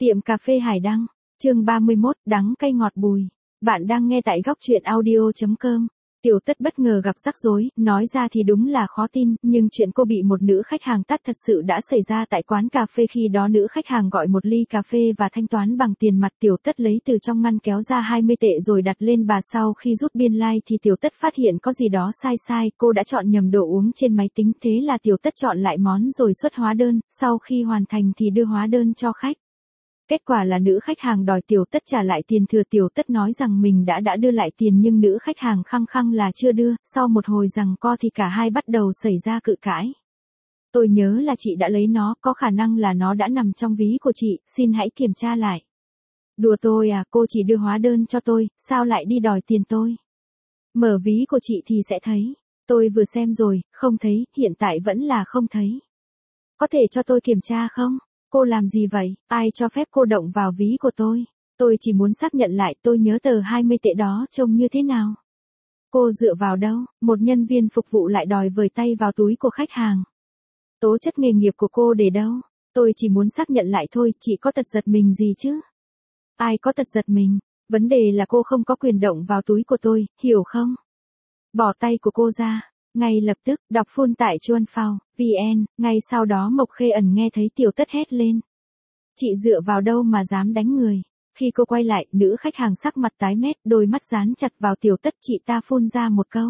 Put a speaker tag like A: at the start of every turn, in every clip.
A: Tiệm cà phê Hải Đăng, chương 31, đắng cay ngọt bùi. Bạn đang nghe tại góc truyện audio.com. Tiểu Tất bất ngờ gặp rắc rối, nói ra thì đúng là khó tin, nhưng chuyện cô bị một nữ khách hàng tát thật sự đã xảy ra tại quán cà phê. Khi đó nữ khách hàng gọi một ly cà phê và thanh toán bằng tiền mặt. Tiểu Tất lấy từ trong ngăn kéo ra 20 tệ rồi đặt lên bà. Sau khi rút biên lai thì Tiểu Tất phát hiện có gì đó sai, cô đã chọn nhầm đồ uống trên máy tính. Thế là Tiểu Tất chọn lại món rồi xuất hóa đơn, sau khi hoàn thành thì đưa hóa đơn cho khách. Kết quả là nữ khách hàng đòi Tiểu Tất trả lại tiền thừa. Tiểu Tất nói rằng mình đã đưa lại tiền nhưng nữ khách hàng khăng khăng là chưa đưa. Sau một hồi giằng co thì cả hai bắt đầu xảy ra cự cãi. Tôi nhớ là chị đã lấy nó, có khả năng là nó đã nằm trong ví của chị, xin hãy kiểm tra lại. Đùa tôi à, cô chỉ đưa hóa đơn cho tôi, sao lại đi đòi tiền tôi? Mở ví của chị thì sẽ thấy. Tôi vừa xem rồi, không thấy, hiện tại vẫn là không thấy. Có thể cho tôi kiểm tra không? Cô làm gì vậy? Ai cho phép cô động vào ví của tôi? Tôi chỉ muốn xác nhận lại tôi nhớ tờ 20 tệ đó trông như thế nào. Cô dựa vào đâu? Một nhân viên phục vụ lại đòi vời tay vào túi của khách hàng. Tố chất nghề nghiệp của cô để đâu? Tôi chỉ muốn xác nhận lại thôi, chị có tật giật mình gì chứ? Ai có tật giật mình? Vấn đề là cô không có quyền động vào túi của tôi, hiểu không? Bỏ tay của cô ra. Ngay lập tức, đọc full tại Chuan Phao, VN, ngay sau đó Mộc Khê Ẩn nghe thấy Tiểu Tất hét lên. Chị dựa vào đâu mà dám đánh người? Khi cô quay lại, nữ khách hàng sắc mặt tái mét, đôi mắt dán chặt vào Tiểu Tất. Chị ta phun ra một câu.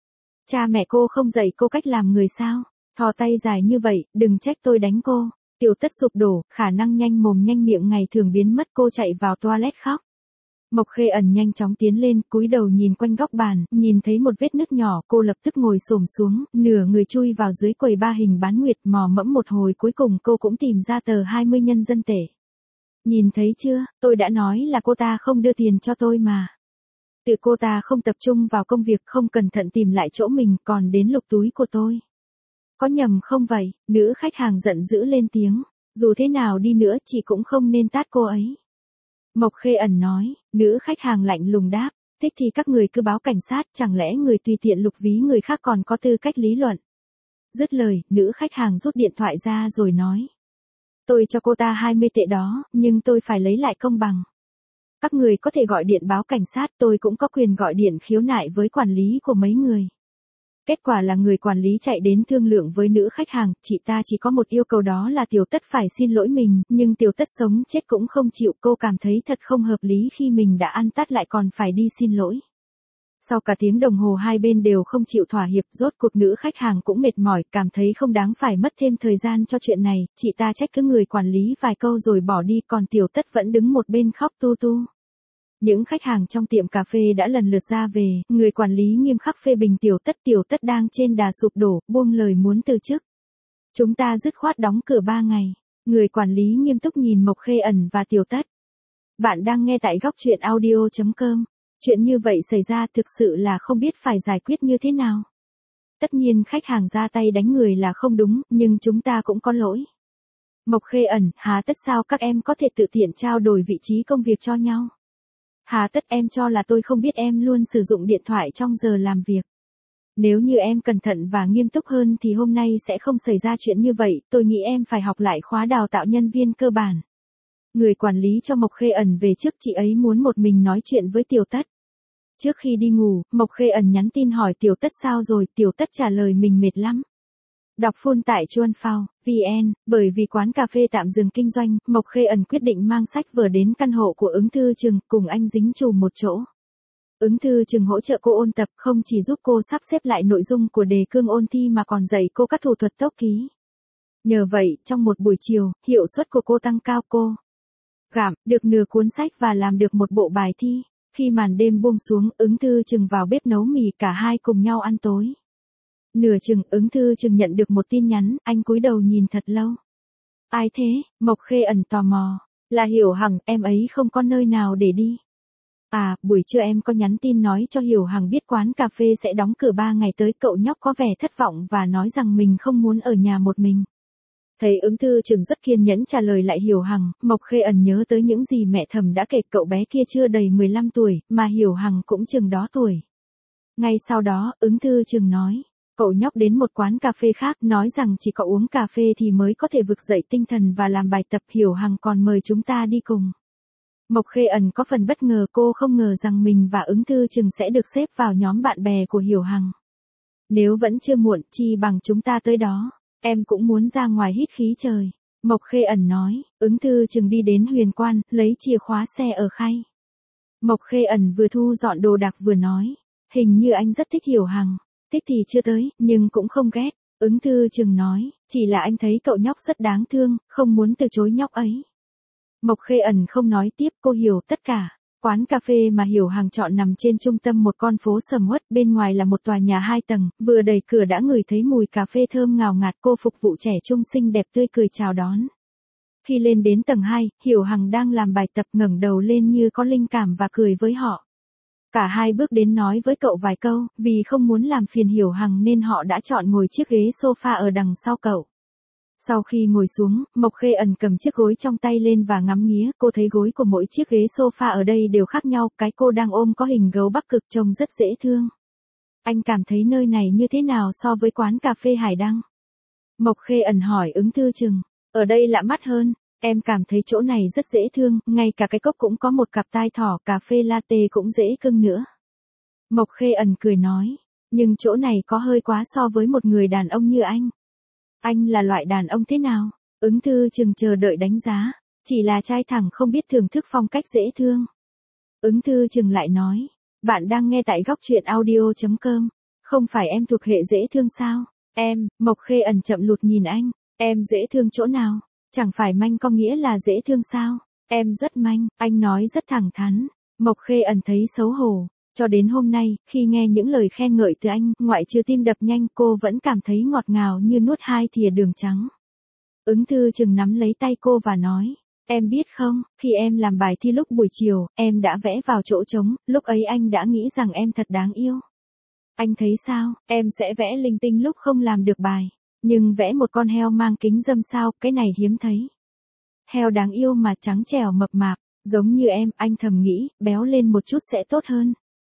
A: Cha mẹ cô không dạy cô cách làm người sao? Thò tay dài như vậy, đừng trách tôi đánh cô. Tiểu Tất sụp đổ, khả năng nhanh mồm nhanh miệng ngày thường biến mất. Cô chạy vào toilet khóc. Mộc Khê Ẩn nhanh chóng tiến lên, cúi đầu nhìn quanh góc bàn, nhìn thấy một vết nứt nhỏ, cô lập tức ngồi xổm xuống, nửa người chui vào dưới quầy ba hình bán nguyệt, mò mẫm một hồi cuối cùng cô cũng tìm ra tờ 20 nhân dân tệ. Nhìn thấy chưa, tôi đã nói là cô ta không đưa tiền cho tôi mà. Tự cô ta không tập trung vào công việc, không cẩn thận tìm lại chỗ mình, còn đến lục túi của tôi. Có nhầm không vậy? Nữ khách hàng giận dữ lên tiếng, dù thế nào đi nữa chị cũng không nên tát cô ấy. Mộc Khê Ẩn nói, nữ khách hàng lạnh lùng đáp, thích thì các người cứ báo cảnh sát, chẳng lẽ người tùy tiện lục ví người khác còn có tư cách lý luận. Dứt lời, nữ khách hàng rút điện thoại ra rồi nói. Tôi cho cô ta 20 tệ đó, nhưng tôi phải lấy lại công bằng. Các người có thể gọi điện báo cảnh sát, tôi cũng có quyền gọi điện khiếu nại với quản lý của mấy người. Kết quả là người quản lý chạy đến thương lượng với nữ khách hàng, chị ta chỉ có một yêu cầu đó là Tiểu Tất phải xin lỗi mình, nhưng Tiểu Tất sống chết cũng không chịu. Cô cảm thấy thật không hợp lý khi mình đã ăn tát lại còn phải đi xin lỗi. Sau cả tiếng đồng hồ hai bên đều không chịu thỏa hiệp, rốt cuộc nữ khách hàng cũng mệt mỏi, cảm thấy không đáng phải mất thêm thời gian cho chuyện này, chị ta trách cứ người quản lý vài câu rồi bỏ đi, còn Tiểu Tất vẫn đứng một bên khóc tu tu. Những khách hàng trong tiệm cà phê đã lần lượt ra về, người quản lý nghiêm khắc phê bình Tiểu Tất đang trên đà sụp đổ, buông lời muốn từ chức. Chúng ta dứt khoát đóng cửa 3 ngày. Người quản lý nghiêm túc nhìn Mộc Khê Ẩn và Tiểu Tất. Bạn đang nghe tại góc truyện audio.com. Chuyện như vậy xảy ra thực sự là không biết phải giải quyết như thế nào. Tất nhiên khách hàng ra tay đánh người là không đúng, nhưng chúng ta cũng có lỗi. Mộc Khê Ẩn, hà tất sao các em có thể tự tiện trao đổi vị trí công việc cho nhau? Hà tất em cho là tôi không biết em luôn sử dụng điện thoại trong giờ làm việc. Nếu như em cẩn thận và nghiêm túc hơn thì hôm nay sẽ không xảy ra chuyện như vậy, tôi nghĩ em phải học lại khóa đào tạo nhân viên cơ bản. Người quản lý cho Mộc Khê Ẩn về trước, chị ấy muốn một mình nói chuyện với Tiểu Tất. Trước khi đi ngủ, Mộc Khê Ẩn nhắn tin hỏi Tiểu Tất sao rồi, Tiểu Tất trả lời mình mệt lắm. Đọc full tại Chuan Phao, VN, bởi vì quán cà phê tạm dừng kinh doanh, Mộc Khê Ẩn quyết định mang sách vở đến căn hộ của Ứng Thư Trừng, cùng anh dính chùm một chỗ. Ứng Thư Trừng hỗ trợ cô ôn tập, không chỉ giúp cô sắp xếp lại nội dung của đề cương ôn thi mà còn dạy cô các thủ thuật tốc ký. Nhờ vậy, trong một buổi chiều, hiệu suất của cô tăng cao, cô gặm được nửa cuốn sách và làm được một bộ bài thi. Khi màn đêm buông xuống, Ứng Thư Trừng vào bếp nấu mì, cả hai cùng nhau ăn tối. Nửa chừng, Ứng Thư Trừng nhận được một tin nhắn, anh cúi đầu nhìn thật lâu. Ai thế? Mộc Khê Ẩn tò mò. Là Hiểu Hằng, em ấy không có nơi nào để đi. À, buổi trưa em có nhắn tin nói cho Hiểu Hằng biết quán cà phê sẽ đóng cửa 3 ngày tới, cậu nhóc có vẻ thất vọng và nói rằng mình không muốn ở nhà một mình. Thấy Ứng Thư Trừng rất kiên nhẫn trả lời lại Hiểu Hằng, Mộc Khê Ẩn nhớ tới những gì mẹ thầm đã kể, cậu bé kia chưa đầy 15 tuổi, mà Hiểu Hằng cũng chừng đó tuổi. Ngay sau đó, Ứng Thư Trừng nói, Cậu nhóc đến một quán cà phê khác nói rằng chỉ có uống cà phê thì mới có thể vực dậy tinh thần và làm bài tập. Hiểu Hằng còn mời chúng ta đi cùng. Mộc Khê Ẩn có phần bất ngờ, cô không ngờ rằng mình và Ứng Thư Trừng sẽ được xếp vào nhóm bạn bè của Hiểu Hằng. Nếu vẫn chưa muộn, chi bằng chúng ta tới đó. Em cũng muốn ra ngoài hít khí trời. Mộc Khê Ẩn nói. Ứng Thư Trừng đi đến Huyền Quan, lấy chìa khóa xe ở khay. Mộc Khê Ẩn vừa thu dọn đồ đạc vừa nói. Hình như anh rất thích Hiểu Hằng. Thích thì chưa tới, nhưng cũng không ghét. Ứng Thư Trừng nói. Chỉ là anh thấy cậu nhóc rất đáng thương, không muốn từ chối nhóc ấy. Mộc Khê Ẩn không nói tiếp, cô hiểu tất cả. Quán cà phê mà Hiểu Hằng chọn nằm trên trung tâm một con phố sầm uất, bên ngoài là một tòa nhà 2 tầng, vừa đẩy cửa đã ngửi thấy mùi cà phê thơm ngào ngạt. Cô phục vụ trẻ trung xinh đẹp tươi cười chào đón. Khi lên đến tầng 2, Hiểu Hằng đang làm bài tập ngẩng đầu lên như có linh cảm và cười với họ. Cả hai bước đến nói với cậu vài câu, vì không muốn làm phiền Hiểu Hằng nên họ đã chọn ngồi chiếc ghế sofa ở đằng sau cậu. Sau khi ngồi xuống, Mộc Khê Ẩn cầm chiếc gối trong tay lên và ngắm nghía. Cô thấy gối của mỗi chiếc ghế sofa ở đây đều khác nhau, cái cô đang ôm có hình gấu Bắc Cực trông rất dễ thương. Anh cảm thấy nơi này như thế nào so với quán cà phê Hải Đăng? Mộc Khê Ẩn hỏi Ứng Thư Trừng. Ở đây lạ mắt hơn, em cảm thấy chỗ này rất dễ thương, ngay cả cái cốc cũng có một cặp tai thỏ, cà phê latte cũng dễ cưng nữa. Mộc Khê Ẩn cười nói, nhưng chỗ này có hơi quá so với một người đàn ông như anh. Anh là loại đàn ông thế nào? Ứng Thư Trừng chờ đợi đánh giá, chỉ là trai thẳng không biết thưởng thức phong cách dễ thương. Ứng Thư Trừng lại nói, bạn đang nghe tại góc truyện audio.com, không phải em thuộc hệ dễ thương sao? Em, Mộc Khê Ẩn chậm lụt nhìn anh, em dễ thương chỗ nào? Chẳng phải manh có nghĩa là dễ thương sao? Em rất manh, anh nói rất thẳng thắn. Mộc Khê Ẩn thấy xấu hổ. Cho đến hôm nay, khi nghe những lời khen ngợi từ anh, ngoại trừ tim đập nhanh, cô vẫn cảm thấy ngọt ngào như nuốt 2 thìa đường trắng. Ứng Thư Trừng nắm lấy tay cô và nói, em biết không, khi em làm bài thi lúc buổi chiều, em đã vẽ vào chỗ trống, lúc ấy anh đã nghĩ rằng em thật đáng yêu. Anh thấy sao, em sẽ vẽ linh tinh lúc không làm được bài, nhưng vẽ một con heo mang kính râm sao, cái này hiếm thấy. Heo đáng yêu mà trắng trẻo mập mạp, giống như em, anh thầm nghĩ, béo lên một chút sẽ tốt hơn.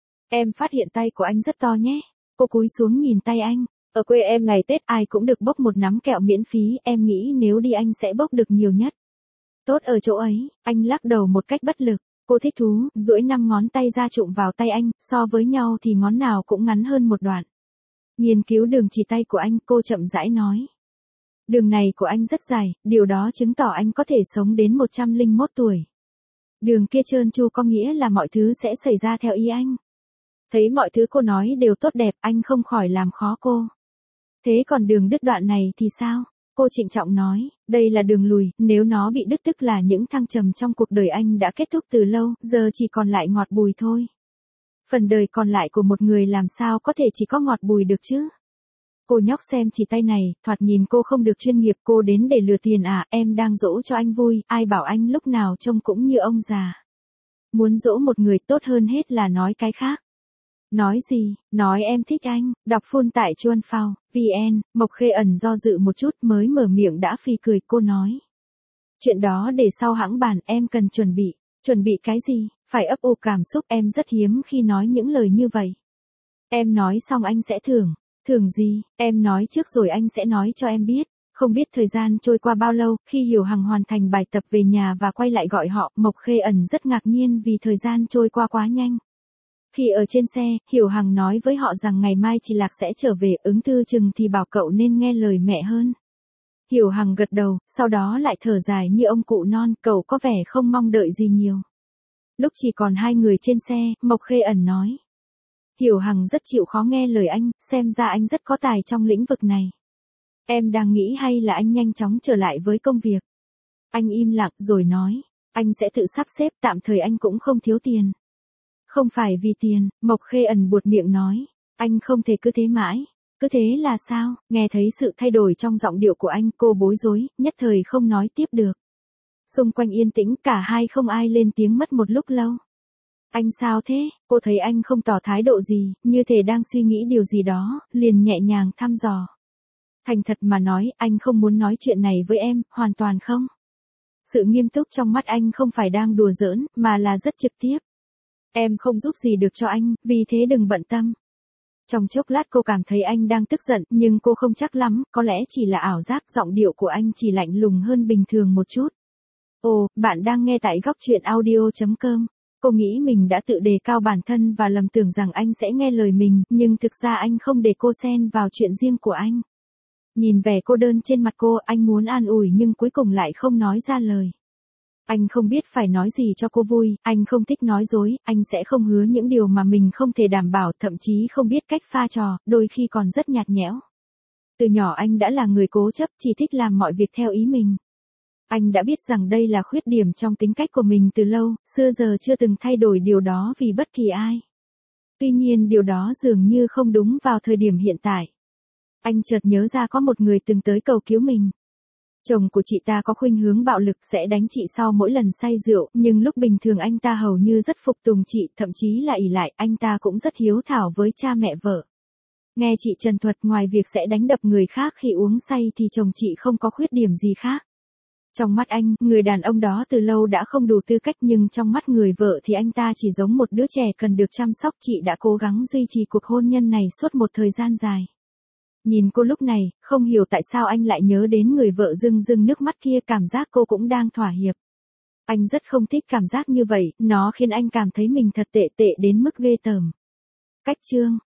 A: Em phát hiện tay của anh rất to nhé. Cô cúi xuống nhìn tay anh. Ở quê em ngày Tết ai cũng được bốc một nắm kẹo miễn phí, em nghĩ nếu đi anh sẽ bốc được nhiều nhất. Tốt ở chỗ ấy, anh lắc đầu một cách bất lực. Cô thích thú, duỗi 5 ngón tay ra chụm vào tay anh, so với nhau thì ngón nào cũng ngắn hơn một đoạn. Nghiên cứu đường chỉ tay của anh, cô chậm rãi nói. Đường này của anh rất dài, điều đó chứng tỏ anh có thể sống đến 101 tuổi. Đường kia trơn tru có nghĩa là mọi thứ sẽ xảy ra theo ý anh. Thấy mọi thứ cô nói đều tốt đẹp, anh không khỏi làm khó cô. Thế còn đường đứt đoạn này thì sao? Cô trịnh trọng nói, đây là đường lùi, nếu nó bị đứt tức là những thăng trầm trong cuộc đời anh đã kết thúc từ lâu, giờ chỉ còn lại ngọt bùi thôi. Phần đời còn lại của một người làm sao có thể chỉ có ngọt bùi được chứ? Cô nhóc xem chỉ tay này, thoạt nhìn cô không được chuyên nghiệp, cô đến để lừa tiền à, em đang dỗ cho anh vui, ai bảo anh lúc nào trông cũng như ông già. Muốn dỗ một người tốt hơn hết là nói cái khác. Nói gì, nói em thích anh, đọc full tại Chuan Phao, VN, Mộc Khê Ẩn do dự một chút mới mở miệng đã phì cười, cô nói. Chuyện đó để sau hãng bàn, em cần chuẩn bị cái gì, phải ấp ủ cảm xúc, em rất hiếm khi nói những lời như vậy. Em nói xong anh sẽ thưởng gì, em nói trước rồi anh sẽ nói cho em biết. Không biết thời gian trôi qua bao lâu, khi Hiểu Hằng hoàn thành bài tập về nhà và quay lại gọi họ, Mộc Khê Ẩn rất ngạc nhiên vì thời gian trôi qua quá nhanh. Khi ở trên xe, Hiểu Hằng nói với họ rằng ngày mai chị Lạc sẽ trở về, Ứng Thư Trừng thì bảo cậu nên nghe lời mẹ hơn. Hiểu Hằng gật đầu, sau đó lại thở dài như ông cụ non, cậu có vẻ không mong đợi gì nhiều. Lúc chỉ còn 2 người trên xe, Mộc Khê Ẩn nói. Hiểu Hằng rất chịu khó nghe lời anh, xem ra anh rất có tài trong lĩnh vực này. Em đang nghĩ hay là anh nhanh chóng trở lại với công việc. Anh im lặng rồi nói, anh sẽ tự sắp xếp, tạm thời anh cũng không thiếu tiền. Không phải vì tiền, Mộc Khê Ẩn buột miệng nói, anh không thể cứ thế mãi. Cứ thế là sao? Nghe thấy sự thay đổi trong giọng điệu của anh, cô bối rối, nhất thời không nói tiếp được. Xung quanh yên tĩnh, cả hai không ai lên tiếng mất một lúc lâu. Anh sao thế? Cô thấy anh không tỏ thái độ gì, như thể đang suy nghĩ điều gì đó, liền nhẹ nhàng thăm dò. Thành thật mà nói, anh không muốn nói chuyện này với em, hoàn toàn không. Sự nghiêm túc trong mắt anh không phải đang đùa giỡn, mà là rất trực tiếp. Em không giúp gì được cho anh, vì thế đừng bận tâm. Trong chốc lát cô cảm thấy anh đang tức giận, nhưng cô không chắc lắm, có lẽ chỉ là ảo giác, giọng điệu của anh chỉ lạnh lùng hơn bình thường một chút. Ồ, bạn đang nghe tại góc truyện audio.com. Cô nghĩ mình đã tự đề cao bản thân và lầm tưởng rằng anh sẽ nghe lời mình, nhưng thực ra anh không để cô xen vào chuyện riêng của anh. Nhìn vẻ cô đơn trên mặt cô, anh muốn an ủi nhưng cuối cùng lại không nói ra lời. Anh không biết phải nói gì cho cô vui, anh không thích nói dối, anh sẽ không hứa những điều mà mình không thể đảm bảo, thậm chí không biết cách pha trò, đôi khi còn rất nhạt nhẽo. Từ nhỏ anh đã là người cố chấp, chỉ thích làm mọi việc theo ý mình. Anh đã biết rằng đây là khuyết điểm trong tính cách của mình từ lâu, xưa giờ chưa từng thay đổi điều đó vì bất kỳ ai. Tuy nhiên điều đó dường như không đúng vào thời điểm hiện tại. Anh chợt nhớ ra có một người từng tới cầu cứu mình. Chồng của chị ta có khuynh hướng bạo lực, sẽ đánh chị sau mỗi lần say rượu, nhưng lúc bình thường anh ta hầu như rất phục tùng chị, thậm chí là ỷ lại, anh ta cũng rất hiếu thảo với cha mẹ vợ. Nghe chị trần thuật, ngoài việc sẽ đánh đập người khác khi uống say thì chồng chị không có khuyết điểm gì khác. Trong mắt anh, người đàn ông đó từ lâu đã không đủ tư cách, nhưng trong mắt người vợ thì anh ta chỉ giống một đứa trẻ cần được chăm sóc. Chị đã cố gắng duy trì cuộc hôn nhân này suốt một thời gian dài. Nhìn cô lúc này, không hiểu tại sao anh lại nhớ đến người vợ rưng rưng nước mắt kia, cảm giác cô cũng đang thỏa hiệp. Anh rất không thích cảm giác như vậy, nó khiến anh cảm thấy mình thật tệ đến mức ghê tởm. Cách chương